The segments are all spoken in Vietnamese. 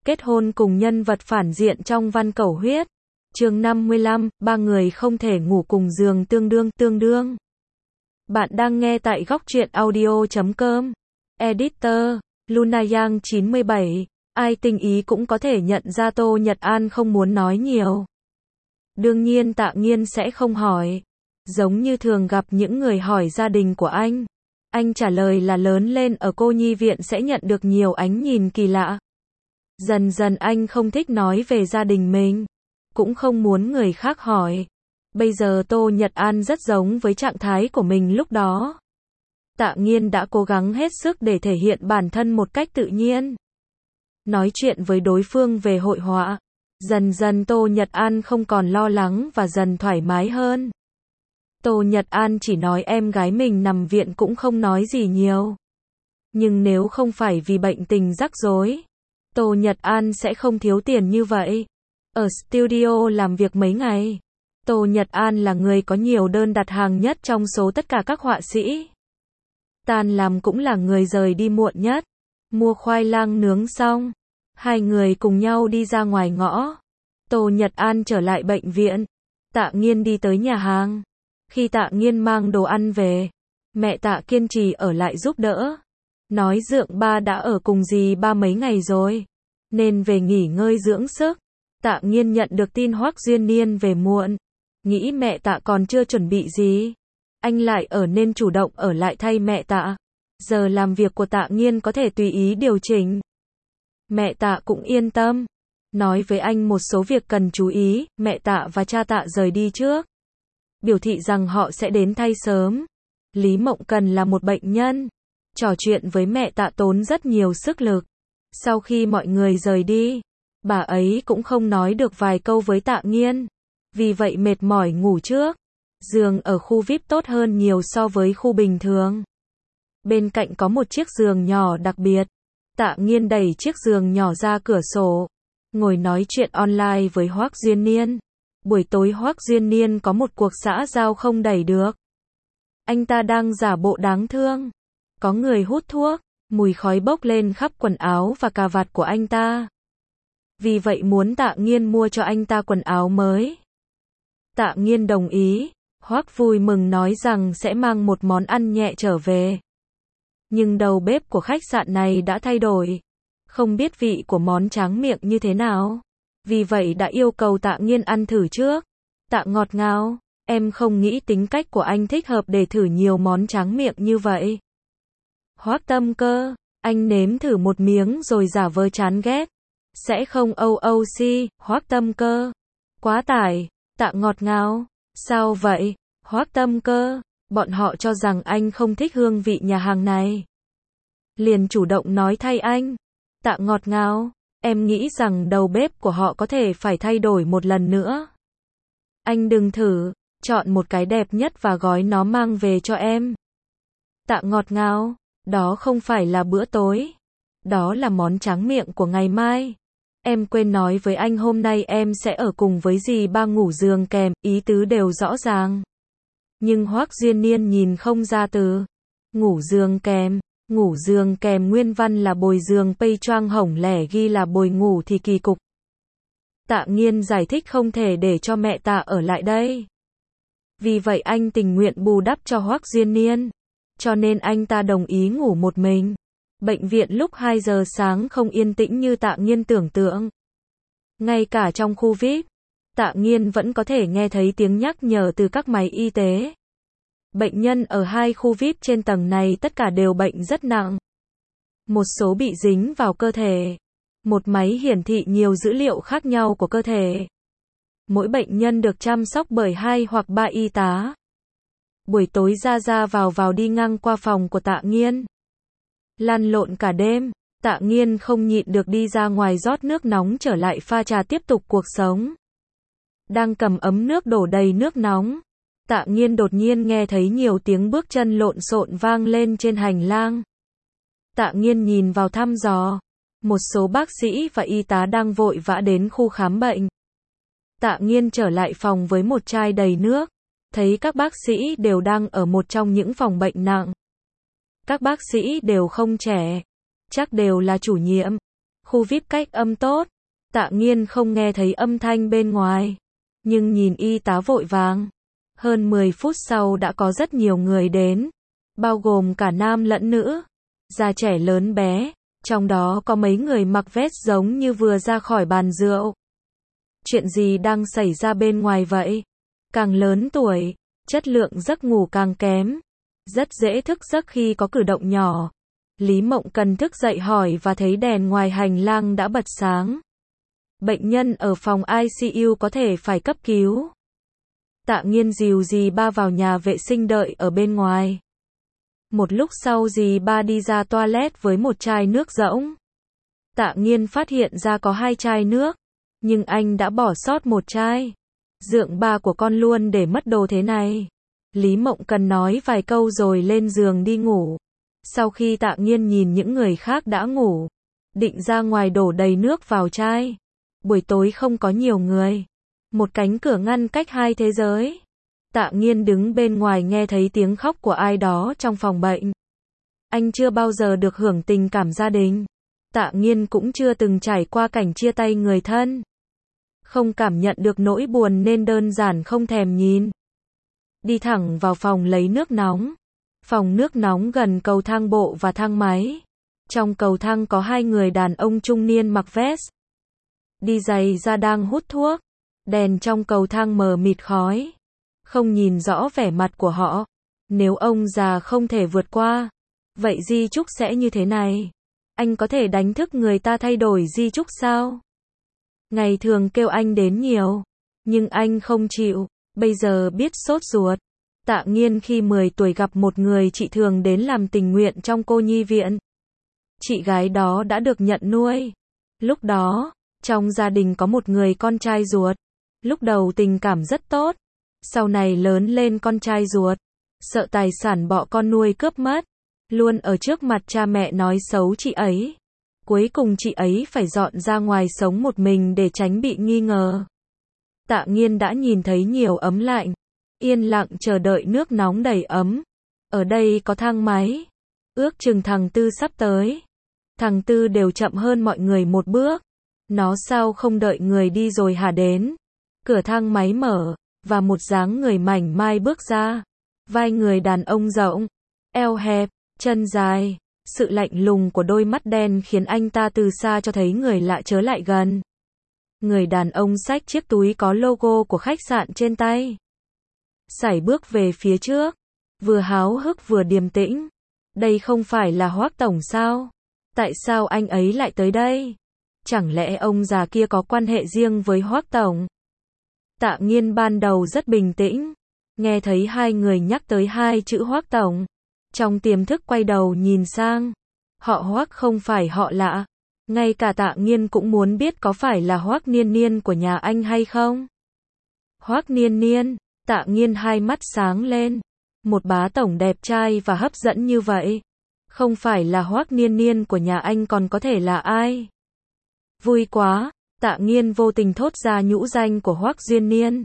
Kết hôn cùng nhân vật phản diện trong Văn Cẩu Huyết. Chương 55, ba người không thể ngủ cùng giường tương đương. Bạn đang nghe tại góc truyện audio.com. Editor, Lunayang 97. Ai tinh ý cũng có thể nhận ra Tô Nhật An không muốn nói nhiều. Đương nhiên Tạ Nghiên sẽ không hỏi. Giống như thường gặp những người hỏi gia đình của anh. Anh trả lời là lớn lên ở cô nhi viện sẽ nhận được nhiều ánh nhìn kỳ lạ. Dần dần anh không thích nói về gia đình mình. Cũng không muốn người khác hỏi. Bây giờ Tô Nhật An rất giống với trạng thái của mình lúc đó. Tạ Nghiên đã cố gắng hết sức để thể hiện bản thân một cách tự nhiên. Nói chuyện với đối phương về hội họa. Dần dần Tô Nhật An không còn lo lắng và dần thoải mái hơn. Tô Nhật An chỉ nói em gái mình nằm viện cũng không nói gì nhiều. Nhưng nếu không phải vì bệnh tình rắc rối, Tô Nhật An sẽ không thiếu tiền như vậy. Ở studio làm việc mấy ngày, Tô Nhật An là người có nhiều đơn đặt hàng nhất trong số tất cả các họa sĩ. Tan làm cũng là người rời đi muộn nhất. Mua khoai lang nướng xong, hai người cùng nhau đi ra ngoài ngõ. Tô Nhật An trở lại bệnh viện. Tạ Nghiên đi tới nhà hàng. Khi Tạ Nghiên mang đồ ăn về, mẹ Tạ kiên trì ở lại giúp đỡ. Nói Dượng ba đã ở cùng dì ba mấy ngày rồi, nên về nghỉ ngơi dưỡng sức. Tạ Nghiên nhận được tin Hoắc Duyên Niên về muộn. Nghĩ mẹ Tạ còn chưa chuẩn bị gì. Anh lại ở nên chủ động ở lại thay mẹ Tạ. Giờ làm việc của Tạ Nghiên có thể tùy ý điều chỉnh. Mẹ Tạ cũng yên tâm. Nói với anh một số việc cần chú ý. Mẹ Tạ và cha Tạ rời đi trước. Biểu thị rằng họ sẽ đến thay sớm. Lý Mộng Cần là một bệnh nhân. Trò chuyện với mẹ Tạ tốn rất nhiều sức lực. Sau khi mọi người rời đi, bà ấy cũng không nói được vài câu với Tạ Nghiên. Vì vậy mệt mỏi ngủ trước. Giường ở khu VIP tốt hơn nhiều so với khu bình thường. Bên cạnh có một chiếc giường nhỏ đặc biệt. Tạ Nghiên đẩy chiếc giường nhỏ ra cửa sổ. Ngồi nói chuyện online với Hoắc Duyên Niên. Buổi tối Hoắc Duyên Niên có một cuộc xã giao không đẩy được. Anh ta đang giả bộ đáng thương. Có người hút thuốc. Mùi khói bốc lên khắp quần áo và cà vạt của anh ta. Vì vậy muốn Tạ Nghiên mua cho anh ta quần áo mới. Tạ Nghiên đồng ý. Hoắc vui mừng nói rằng sẽ mang một món ăn nhẹ trở về. Nhưng đầu bếp của khách sạn này đã thay đổi. Không biết vị của món tráng miệng như thế nào. Vì vậy đã yêu cầu Tạ Nghiên ăn thử trước. Tạ ngọt ngào, em không nghĩ tính cách của anh thích hợp để thử nhiều món tráng miệng như vậy. Hoắc Tâm Cơ, anh nếm thử một miếng rồi giả vờ chán ghét. Sẽ không OOC, Hoắc Tâm Cơ. Quá tải, Tạ ngọt ngào. Sao vậy, Hoắc Tâm Cơ? Bọn họ cho rằng anh không thích hương vị nhà hàng này. Liền chủ động nói thay anh. Tạ ngọt ngào, em nghĩ rằng đầu bếp của họ có thể phải thay đổi một lần nữa. Anh đừng thử, chọn một cái đẹp nhất và gói nó mang về cho em. Tạ ngọt ngào, đó không phải là bữa tối. Đó là món tráng miệng của ngày mai. Em quên nói với anh hôm nay em sẽ ở cùng với dì ba ngủ giường kèm, ý tứ đều rõ ràng. Nhưng Hoắc Duyên Niên nhìn không ra từ. Ngủ giường kèm nguyên văn là bồi giường pây choang hổng lẻ ghi là bồi ngủ thì kỳ cục. Tạ Nghiên giải thích không thể để cho mẹ Tạ ở lại đây. Vì vậy anh tình nguyện bù đắp cho Hoắc Duyên Niên. Cho nên anh ta đồng ý ngủ một mình. Bệnh viện lúc 2 giờ sáng không yên tĩnh như Tạ Nghiên tưởng tượng. Ngay cả trong khu VIP, Tạ Nghiên vẫn có thể nghe thấy tiếng nhắc nhở từ các máy y tế. Bệnh nhân ở 2 khu VIP trên tầng này tất cả đều bệnh rất nặng. Một số bị dính vào cơ thể. Một máy hiển thị nhiều dữ liệu khác nhau của cơ thể. Mỗi bệnh nhân được chăm sóc bởi 2 hoặc 3 y tá. Buổi tối ra vào đi ngang qua phòng của Tạ Nghiên. Lăn lộn cả đêm, Tạ Nghiên không nhịn được đi ra ngoài rót nước nóng trở lại pha trà tiếp tục cuộc sống. Đang cầm ấm nước đổ đầy nước nóng. Tạ Nghiên đột nhiên nghe thấy nhiều tiếng bước chân lộn xộn vang lên trên hành lang. Tạ Nghiên nhìn vào thăm dò. Một số bác sĩ và y tá đang vội vã đến khu khám bệnh. Tạ Nghiên trở lại phòng với một chai đầy nước. Thấy các bác sĩ đều đang ở một trong những phòng bệnh nặng. Các bác sĩ đều không trẻ. Chắc đều là chủ nhiệm. Khu VIP cách âm tốt. Tạ Nghiên không nghe thấy âm thanh bên ngoài, nhưng nhìn y tá vội vàng. Hơn 10 phút sau đã có rất nhiều người đến, bao gồm cả nam lẫn nữ, già trẻ lớn bé, trong đó có mấy người mặc vest giống như vừa ra khỏi bàn rượu. Chuyện gì đang xảy ra bên ngoài vậy? Càng lớn tuổi, chất lượng giấc ngủ càng kém, rất dễ thức giấc khi có cử động nhỏ. Lý Mộng Cần thức dậy hỏi và thấy đèn ngoài hành lang đã bật sáng. Bệnh nhân ở phòng ICU có thể phải cấp cứu. Tạ Nghiên dìu dì ba vào nhà vệ sinh đợi ở bên ngoài. Một lúc sau dì ba đi ra toilet với một chai nước rỗng. Tạ Nghiên phát hiện ra có 2 chai nước, nhưng anh đã bỏ sót một chai. Dượng ba của con luôn để mất đồ thế này. Lý Mộng Cần nói vài câu rồi lên giường đi ngủ. Sau khi Tạ Nghiên nhìn những người khác đã ngủ, định ra ngoài đổ đầy nước vào chai. Buổi tối không có nhiều người. Một cánh cửa ngăn cách hai thế giới. Tạ Nghiên đứng bên ngoài nghe thấy tiếng khóc của ai đó trong phòng bệnh. Anh chưa bao giờ được hưởng tình cảm gia đình. Tạ Nghiên cũng chưa từng trải qua cảnh chia tay người thân. Không cảm nhận được nỗi buồn nên đơn giản không thèm nhìn. Đi thẳng vào phòng lấy nước nóng. Phòng nước nóng gần cầu thang bộ và thang máy. Trong cầu thang có 2 người đàn ông trung niên mặc vest, đi giày da đang hút thuốc. Đèn trong cầu thang mờ mịt khói, không nhìn rõ vẻ mặt của họ. Nếu ông già không thể vượt qua, vậy di chúc sẽ như thế này. Anh có thể đánh thức người ta thay đổi di chúc sao? Ngày thường kêu anh đến nhiều, nhưng anh không chịu. Bây giờ biết sốt ruột. Tạ Nghiên khi 10 tuổi gặp một người chị thường đến làm tình nguyện trong cô nhi viện. Chị gái đó đã được nhận nuôi. Lúc đó, trong gia đình có một người con trai ruột. Lúc đầu tình cảm rất tốt. Sau này lớn lên con trai ruột, sợ tài sản bọ con nuôi cướp mất, luôn ở trước mặt cha mẹ nói xấu chị ấy. Cuối cùng chị ấy phải dọn ra ngoài sống một mình để tránh bị nghi ngờ. Tạ Nghiên đã nhìn thấy nhiều ấm lạnh, yên lặng chờ đợi nước nóng đầy ấm. Ở đây có thang máy. Ước chừng thằng Tư sắp tới. Thằng Tư đều chậm hơn mọi người một bước. Nó sao không đợi người đi rồi hả đến. Cửa thang máy mở, và một dáng người mảnh mai bước ra. Vai người đàn ông rộng, eo hẹp, chân dài. Sự lạnh lùng của đôi mắt đen khiến anh ta từ xa cho thấy người lạ chớ lại gần. Người đàn ông xách chiếc túi có logo của khách sạn trên tay. Sải bước về phía trước, vừa háo hức vừa điềm tĩnh. Đây không phải là Hoắc tổng sao? Tại sao anh ấy lại tới đây? Chẳng lẽ ông già kia có quan hệ riêng với Hoắc tổng? Tạ Nghiên ban đầu rất bình tĩnh, nghe thấy 2 người nhắc tới 2 chữ Hoắc tổng, trong tiềm thức quay đầu nhìn sang. Họ Hoắc không phải họ lạ. Ngay cả Tạ Nghiên cũng muốn biết có phải là Hoắc Niên Niên của nhà anh hay không. Hoắc Niên Niên, Tạ Nghiên hai mắt sáng lên. Một bá tổng đẹp trai và hấp dẫn như vậy, không phải là Hoắc Niên Niên của nhà anh còn có thể là ai? Vui quá, Tạ Nghiên vô tình thốt ra nhũ danh của Hoắc Duyên Niên.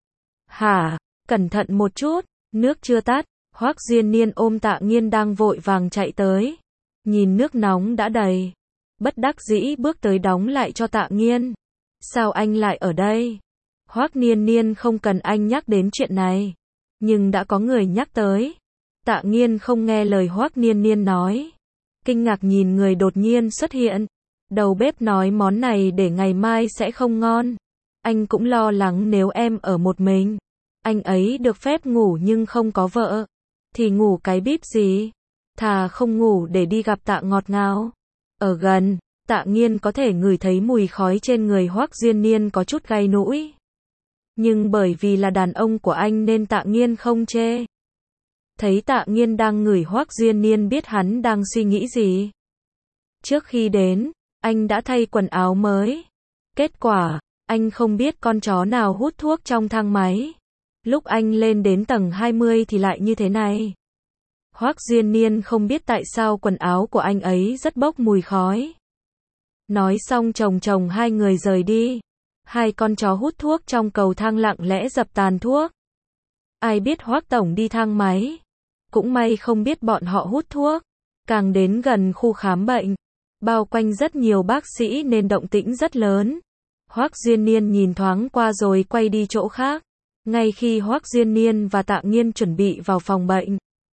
Hả, cẩn thận một chút, nước chưa tắt. Hoắc Duyên Niên ôm Tạ Nghiên đang vội vàng chạy tới. Nhìn nước nóng đã đầy, bất đắc dĩ bước tới đóng lại cho Tạ Nghiên. Sao anh lại ở đây? Hoắc Niên Niên không cần anh nhắc đến chuyện này, nhưng đã có người nhắc tới. Tạ Nghiên không nghe lời Hoắc Niên Niên nói, kinh ngạc nhìn người đột nhiên xuất hiện. Đầu bếp nói món này để ngày mai sẽ không ngon. Anh cũng lo lắng nếu em ở một mình. Anh ấy được phép ngủ nhưng không có vợ, thì ngủ cái bíp gì? Thà không ngủ để đi gặp Tạ ngọt ngào. Ở gần, Tạ Nghiên có thể ngửi thấy mùi khói trên người Hoắc Duyên Niên có chút gai mũi. Nhưng bởi vì là đàn ông của anh nên Tạ Nghiên không chê. Thấy Tạ Nghiên đang ngửi Hoắc Duyên Niên biết hắn đang suy nghĩ gì. Trước khi đến, anh đã thay quần áo mới. Kết quả, anh không biết con chó nào hút thuốc trong thang máy. Lúc anh lên đến tầng 20 thì lại như thế này. Hoắc Duyên Niên không biết tại sao quần áo của anh ấy rất bốc mùi khói. Nói xong chồng 2 người rời đi. 2 con chó hút thuốc trong cầu thang lặng lẽ dập tàn thuốc. Ai biết Hoắc tổng đi thang máy. Cũng may không biết bọn họ hút thuốc. Càng đến gần khu khám bệnh, bao quanh rất nhiều bác sĩ nên động tĩnh rất lớn. Hoắc Duyên Niên nhìn thoáng qua rồi quay đi chỗ khác. Ngay khi Hoắc Duyên Niên và Tạ Nghiên chuẩn bị vào phòng bệnh,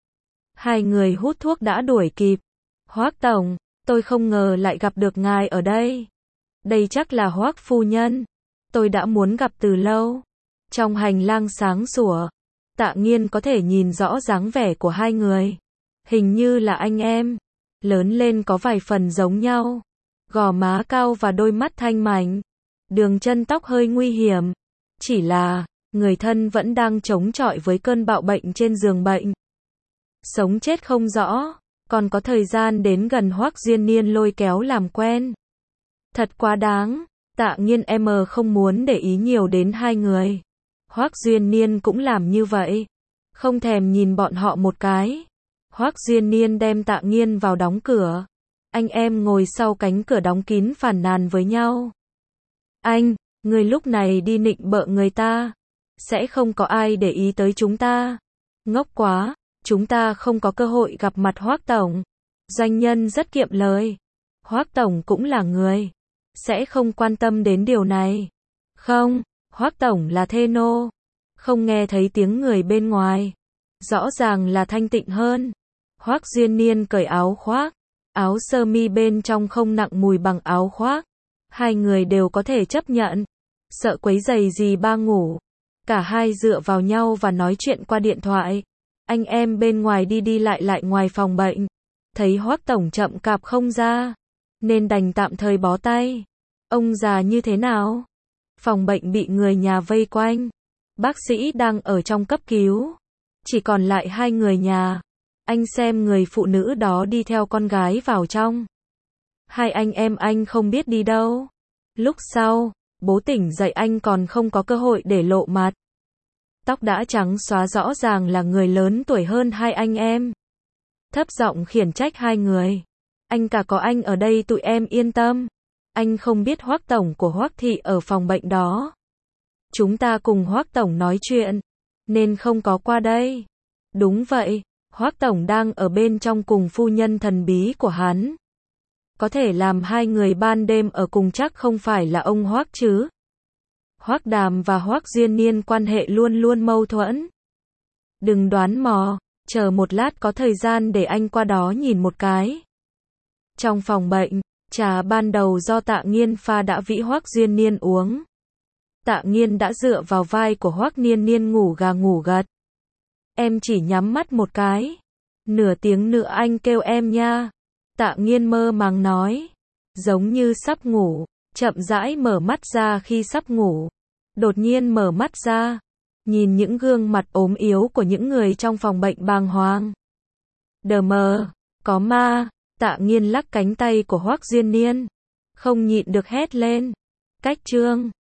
hai người hút thuốc đã đuổi kịp. Hoắc tổng, tôi không ngờ lại gặp được ngài ở đây. Đây chắc là Hoắc phu nhân. Tôi đã muốn gặp từ lâu. Trong hành lang sáng sủa, Tạ Nghiên có thể nhìn rõ dáng vẻ của hai người. Hình như là anh em. Lớn lên có vài phần giống nhau. Gò má cao và đôi mắt thanh mảnh. Đường chân tóc hơi nguy hiểm. Chỉ là, người thân vẫn đang chống chọi với cơn bạo bệnh trên giường bệnh. Sống chết không rõ, còn có thời gian đến gần Hoắc Duyên Niên lôi kéo làm quen. Thật quá đáng, Tạ Nghiên em không muốn để ý nhiều đến hai người. Hoắc Duyên Niên cũng làm như vậy, không thèm nhìn bọn họ một cái. Hoắc Duyên Niên đem Tạ Nghiên vào đóng cửa. Anh em ngồi sau cánh cửa đóng kín phàn nàn với nhau. Anh, người lúc này đi nịnh bợ người ta, sẽ không có ai để ý tới chúng ta. Ngốc quá, chúng ta không có cơ hội gặp mặt Hoắc tổng. Doanh nhân rất kiệm lời. Hoắc tổng cũng là người, sẽ không quan tâm đến điều này. Không, Hoắc tổng là thê nô. Không nghe thấy tiếng người bên ngoài. Rõ ràng là thanh tịnh hơn. Hoắc Duyên Niên cởi áo khoác. Áo sơ mi bên trong không nặng mùi bằng áo khoác. Hai người đều có thể chấp nhận. Sợ quấy rầy gì ba ngủ. Cả hai dựa vào nhau và nói chuyện qua điện thoại. Anh em bên ngoài đi đi lại lại ngoài phòng bệnh. Thấy Hoắc tổng chậm chạp không ra, nên đành tạm thời bó tay. Ông già như thế nào? Phòng bệnh bị người nhà vây quanh. Bác sĩ đang ở trong cấp cứu. Chỉ còn lại hai người nhà. Anh xem người phụ nữ đó đi theo con gái vào trong. Hai anh em anh không biết đi đâu. Lúc sau, bố tỉnh dậy anh còn không có cơ hội để lộ mặt. Tóc đã trắng xóa rõ ràng là người lớn tuổi hơn hai anh em. Thấp giọng khiển trách hai người. Anh cả có anh ở đây tụi em yên tâm. Anh không biết Hoắc tổng của Hoắc thị ở phòng bệnh đó. Chúng ta cùng Hoắc tổng nói chuyện, nên không có qua đây. Đúng vậy, Hoắc tổng đang ở bên trong cùng phu nhân thần bí của hắn. Có thể làm hai người ban đêm ở cùng chắc không phải là ông Hoắc chứ. Hoắc Đàm và Hoắc Duyên Niên quan hệ luôn luôn mâu thuẫn. Đừng đoán mò, chờ một lát có thời gian để anh qua đó nhìn một cái. Trong phòng bệnh, trà ban đầu do Tạ Nghiên pha đã vĩ Hoắc Duyên Niên uống. Tạ Nghiên đã dựa vào vai của Hoắc Niên Niên ngủ gà ngủ gật. Em chỉ nhắm mắt một cái. Nửa tiếng nữa anh kêu em nha. Tạ Nghiên mơ màng nói. Giống như sắp ngủ, chậm rãi mở mắt ra khi sắp ngủ. Đột nhiên mở mắt ra, nhìn những gương mặt ốm yếu của những người trong phòng bệnh bàng hoàng. Đờ mờ, có ma. Tạ Nghiên lắc cánh tay của Hoắc Duyên Niên, không nhịn được hét lên. Cách chương